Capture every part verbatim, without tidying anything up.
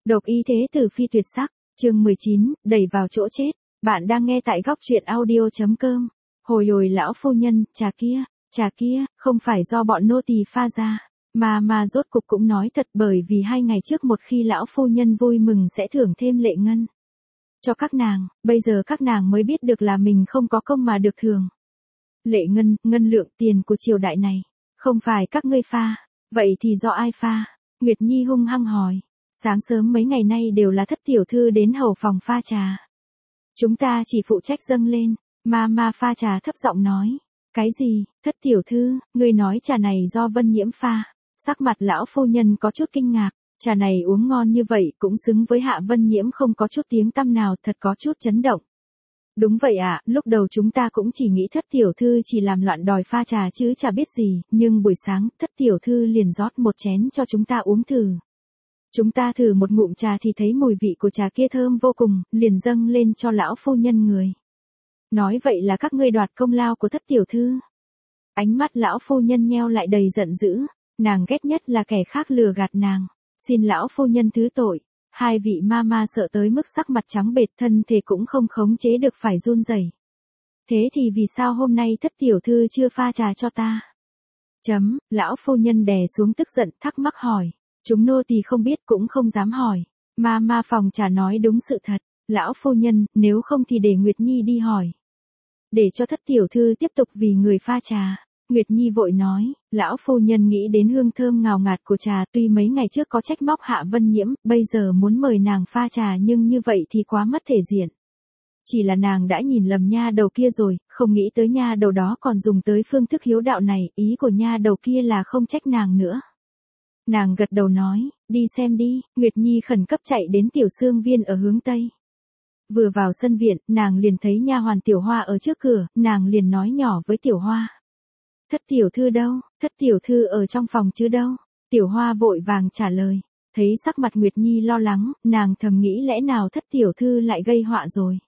Độc ý thế tử phi tuyệt sắc, chương mười chín, đẩy vào chỗ chết. Bạn đang nghe tại góc truyện audio.com. Hồi hồi lão phu nhân, trà kia, trà kia, không phải do bọn nô tỳ pha ra, mà mà rốt cục cũng nói thật, bởi vì hai ngày trước một khi lão phu nhân vui mừng sẽ thưởng thêm lệ ngân cho các nàng, bây giờ các nàng mới biết được là mình không có công mà được thưởng. Lệ ngân, ngân lượng tiền của triều đại này, không phải các ngươi pha, vậy thì do ai pha? Nguyệt Nhi hung hăng hỏi. Sáng sớm mấy ngày nay đều là thất tiểu thư đến hầu phòng pha trà. Chúng ta chỉ phụ trách dâng lên, mà mà pha trà thấp giọng nói. Cái gì, thất tiểu thư, ngươi nói trà này do Vân Nhiễm pha. Sắc mặt lão phu nhân có chút kinh ngạc, trà này uống ngon như vậy cũng xứng với Hạ Vân Nhiễm không có chút tiếng tăm nào, thật có chút chấn động. Đúng vậy ạ, à, lúc đầu chúng ta cũng chỉ nghĩ thất tiểu thư chỉ làm loạn đòi pha trà chứ chả biết gì, nhưng buổi sáng thất tiểu thư liền rót một chén cho chúng ta uống thử. Chúng ta thử một ngụm trà thì thấy mùi vị của trà kia thơm vô cùng, liền dâng lên cho lão phu nhân người. Nói vậy là các ngươi đoạt công lao của thất tiểu thư. Ánh mắt lão phu nhân nheo lại đầy giận dữ, nàng ghét nhất là kẻ khác lừa gạt nàng. Xin lão phu nhân thứ tội. Hai vị ma ma sợ tới mức sắc mặt trắng bệch, thân thể cũng không khống chế được phải run rẩy. Thế thì vì sao hôm nay thất tiểu thư chưa pha trà cho ta? Chấm, lão phu nhân đè xuống tức giận, thắc mắc hỏi. Chúng nô tỳ không biết cũng không dám hỏi. Ma ma phòng trà nói đúng sự thật. Lão phu nhân, nếu không thì để Nguyệt Nhi đi hỏi. Để cho thất tiểu thư tiếp tục vì người pha trà. Nguyệt Nhi vội nói, lão phu nhân nghĩ đến hương thơm ngào ngạt của trà, tuy mấy ngày trước có trách móc Hạ Vân Nhiễm, bây giờ muốn mời nàng pha trà nhưng như vậy thì quá mất thể diện. Chỉ là nàng đã nhìn lầm nha đầu kia rồi, không nghĩ tới nha đầu đó còn dùng tới phương thức hiếu đạo này, ý của nha đầu kia là không trách nàng nữa. Nàng gật đầu nói, đi xem đi. Nguyệt Nhi khẩn cấp chạy đến tiểu xương viên ở hướng Tây. Vừa vào sân viện, nàng liền thấy nha hoàn Tiểu Hoa ở trước cửa, nàng liền nói nhỏ với Tiểu Hoa. Thất tiểu thư đâu, thất tiểu thư ở trong phòng chứ đâu. Tiểu Hoa vội vàng trả lời. Thấy sắc mặt Nguyệt Nhi lo lắng, nàng thầm nghĩ lẽ nào thất tiểu thư lại gây họa rồi.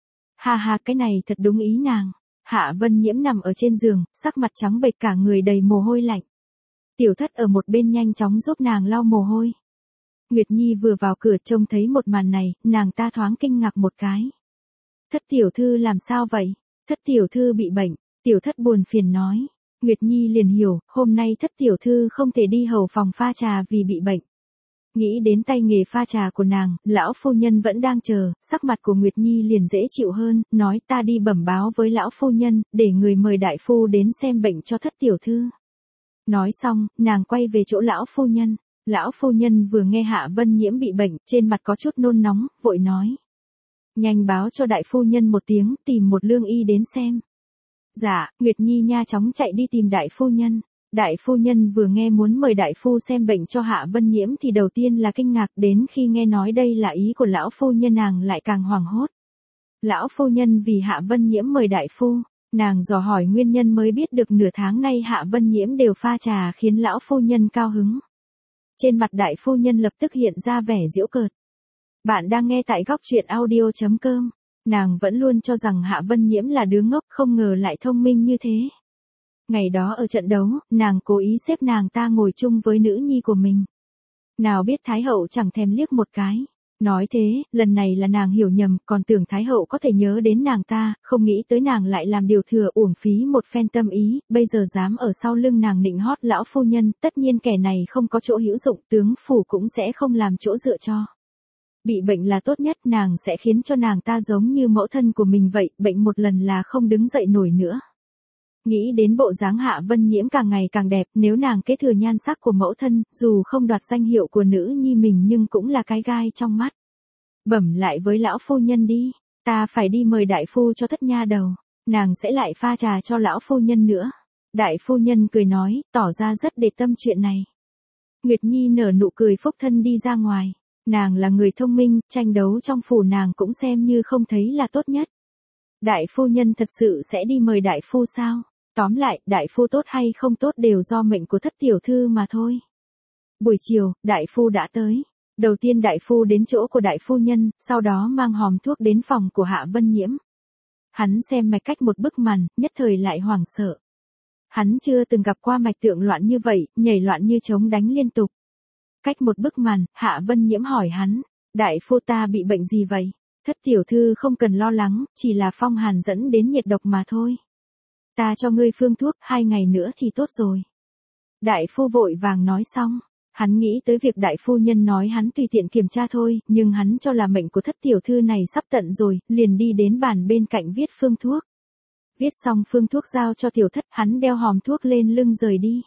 Ha ha, cái này thật đúng ý nàng. Hạ Vân Nhiễm nằm ở trên giường, sắc mặt trắng bệch, cả người đầy mồ hôi lạnh. Tiểu thất ở một bên nhanh chóng giúp nàng lau mồ hôi. Nguyệt Nhi vừa vào cửa trông thấy một màn này, nàng ta thoáng kinh ngạc một cái. Thất tiểu thư làm sao vậy? Thất tiểu thư bị bệnh. Tiểu thất buồn phiền nói. Nguyệt Nhi liền hiểu, hôm nay thất tiểu thư không thể đi hầu phòng pha trà vì bị bệnh. Nghĩ đến tay nghề pha trà của nàng, lão phu nhân vẫn đang chờ, sắc mặt của Nguyệt Nhi liền dễ chịu hơn, nói ta đi bẩm báo với lão phu nhân, để người mời đại phu đến xem bệnh cho thất tiểu thư. Nói xong, nàng quay về chỗ lão phu nhân. Lão phu nhân vừa nghe Hạ Vân Nhiễm bị bệnh, trên mặt có chút nôn nóng, vội nói. Nhanh báo cho đại phu nhân một tiếng, tìm một lương y đến xem. Dạ, Nguyệt Nhi nha chóng chạy đi tìm đại phu nhân. Đại phu nhân vừa nghe muốn mời đại phu xem bệnh cho Hạ Vân Nhiễm thì đầu tiên là kinh ngạc, đến khi nghe nói đây là ý của lão phu nhân nàng lại càng hoảng hốt. Lão phu nhân vì Hạ Vân Nhiễm mời đại phu. Nàng dò hỏi nguyên nhân mới biết được nửa tháng nay Hạ Vân Nhiễm đều pha trà khiến lão phu nhân cao hứng. Trên mặt đại phu nhân lập tức hiện ra vẻ giễu cợt. Bạn đang nghe tại góc truyện audio.com. Nàng vẫn luôn cho rằng Hạ Vân Nhiễm là đứa ngốc, không ngờ lại thông minh như thế. Ngày đó ở trận đấu, nàng cố ý xếp nàng ta ngồi chung với nữ nhi của mình. Nào biết Thái hậu chẳng thèm liếc một cái. Nói thế, lần này là nàng hiểu nhầm, còn tưởng Thái hậu có thể nhớ đến nàng ta, không nghĩ tới nàng lại làm điều thừa, uổng phí một phen tâm ý, bây giờ dám ở sau lưng nàng nịnh hót lão phu nhân, tất nhiên kẻ này không có chỗ hữu dụng, tướng phủ cũng sẽ không làm chỗ dựa cho. Bị bệnh là tốt nhất, nàng sẽ khiến cho nàng ta giống như mẫu thân của mình vậy, bệnh một lần là không đứng dậy nổi nữa. Nghĩ đến bộ dáng Hạ Vân Nhiễm càng ngày càng đẹp, nếu nàng kế thừa nhan sắc của mẫu thân, dù không đoạt danh hiệu của nữ nhi mình nhưng cũng là cái gai trong mắt. Bẩm lại với lão phu nhân đi, ta phải đi mời đại phu cho thất nha đầu, nàng sẽ lại pha trà cho lão phu nhân nữa. Đại phu nhân cười nói, tỏ ra rất để tâm chuyện này. Nguyệt Nhi nở nụ cười phúc thân đi ra ngoài, nàng là người thông minh, tranh đấu trong phủ nàng cũng xem như không thấy là tốt nhất. Đại phu nhân thật sự sẽ đi mời đại phu sao? Tóm lại, đại phu tốt hay không tốt đều do mệnh của thất tiểu thư mà thôi. Buổi chiều, đại phu đã tới. Đầu tiên đại phu đến chỗ của đại phu nhân, sau đó mang hòm thuốc đến phòng của Hạ Vân Nhiễm. Hắn xem mạch cách một bức màn, nhất thời lại hoảng sợ. Hắn chưa từng gặp qua mạch tượng loạn như vậy, nhảy loạn như trống đánh liên tục. Cách một bức màn, Hạ Vân Nhiễm hỏi hắn, Đại phu ta bị bệnh gì vậy? Thất tiểu thư không cần lo lắng, chỉ là phong hàn dẫn đến nhiệt độc mà thôi. Ta cho ngươi phương thuốc, hai ngày nữa thì tốt rồi. Đại phu vội vàng nói xong. Hắn nghĩ tới việc đại phu nhân nói hắn tùy tiện kiểm tra thôi, nhưng hắn cho là mệnh của thất tiểu thư này sắp tận rồi, liền đi đến bàn bên cạnh viết phương thuốc. Viết xong phương thuốc giao cho tiểu thất, hắn đeo hòm thuốc lên lưng rời đi.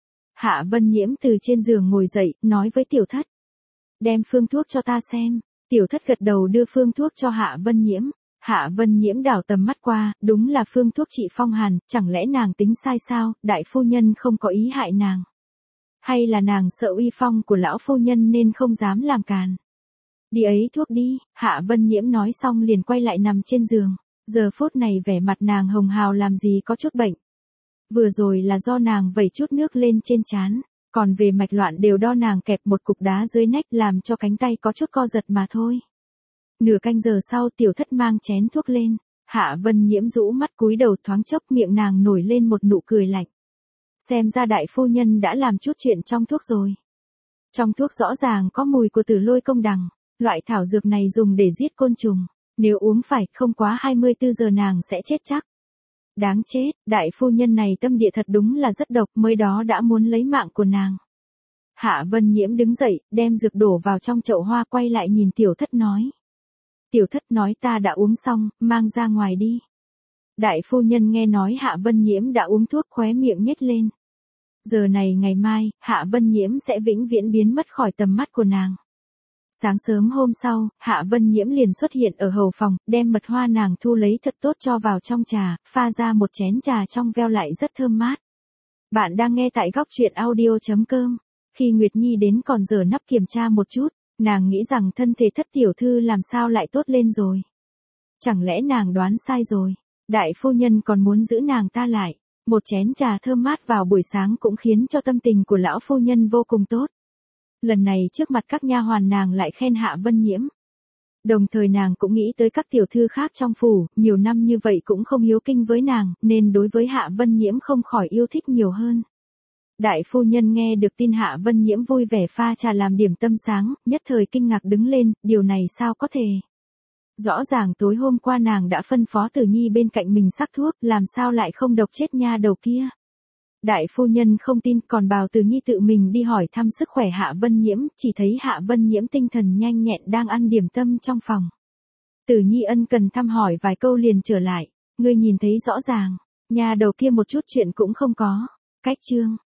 Hạ Vân Nhiễm từ trên giường ngồi dậy, nói với tiểu thất. Đem phương thuốc cho ta xem. Tiểu thất gật đầu đưa phương thuốc cho Hạ Vân Nhiễm. Hạ Vân Nhiễm đảo tầm mắt qua, đúng là phương thuốc trị phong hàn, chẳng lẽ nàng tính sai sao, đại phu nhân không có ý hại nàng. Hay là nàng sợ uy phong của lão phu nhân nên không dám làm càn. Đi ấy thuốc đi, Hạ Vân Nhiễm nói xong liền quay lại nằm trên giường. Giờ phút này vẻ mặt nàng hồng hào làm gì có chút bệnh. Vừa rồi là do nàng vẩy chút nước lên trên trán, còn về mạch loạn đều do nàng kẹp một cục đá dưới nách làm cho cánh tay có chút co giật mà thôi. Nửa canh giờ sau tiểu thất mang chén thuốc lên, Hạ Vân Nhiễm rũ mắt cúi đầu thoáng chốc miệng nàng nổi lên một nụ cười lạnh. Xem ra đại phu nhân đã làm chút chuyện trong thuốc rồi. Trong thuốc rõ ràng có mùi của tử lôi công đằng, loại thảo dược này dùng để giết côn trùng, nếu uống phải không quá hai mươi tư giờ nàng sẽ chết chắc. Đáng chết, đại phu nhân này tâm địa thật đúng là rất độc, mới đó đã muốn lấy mạng của nàng. Hạ Vân Nhiễm đứng dậy, đem dược đổ vào trong chậu hoa quay lại nhìn tiểu thất nói. Tiểu thất nói ta đã uống xong, mang ra ngoài đi. Đại phu nhân nghe nói Hạ Vân Nhiễm đã uống thuốc khóe miệng nhếch lên. Giờ này ngày mai, Hạ Vân Nhiễm sẽ vĩnh viễn biến mất khỏi tầm mắt của nàng. Sáng sớm hôm sau, Hạ Vân Nhiễm liền xuất hiện ở hầu phòng, đem mật hoa nàng thu lấy thật tốt cho vào trong trà, pha ra một chén trà trong veo lại rất thơm mát. Bạn đang nghe tại góc truyện audio chấm com. Khi Nguyệt Nhi đến còn giờ nắp kiểm tra một chút, nàng nghĩ rằng thân thể thất tiểu thư làm sao lại tốt lên rồi. Chẳng lẽ nàng đoán sai rồi, đại phu nhân còn muốn giữ nàng ta lại. Một chén trà thơm mát vào buổi sáng cũng khiến cho tâm tình của lão phu nhân vô cùng tốt. Lần này trước mặt các nha hoàn nàng lại khen Hạ Vân Nhiễm. Đồng thời nàng cũng nghĩ tới các tiểu thư khác trong phủ, nhiều năm như vậy cũng không hiếu kinh với nàng, nên đối với Hạ Vân Nhiễm không khỏi yêu thích nhiều hơn. Đại phu nhân nghe được tin Hạ Vân Nhiễm vui vẻ pha trà làm điểm tâm sáng, nhất thời kinh ngạc đứng lên, điều này sao có thể. Rõ ràng tối hôm qua nàng đã phân phó Tử Nhi bên cạnh mình sắc thuốc, làm sao lại không độc chết nha đầu kia. Đại phu nhân không tin còn bảo Tử Nhi tự mình đi hỏi thăm sức khỏe Hạ Vân Nhiễm, chỉ thấy Hạ Vân Nhiễm tinh thần nhanh nhẹn đang ăn điểm tâm trong phòng. Tử Nhi ân cần thăm hỏi vài câu liền trở lại, ngươi nhìn thấy rõ ràng, nha đầu kia một chút chuyện cũng không có. Cách chương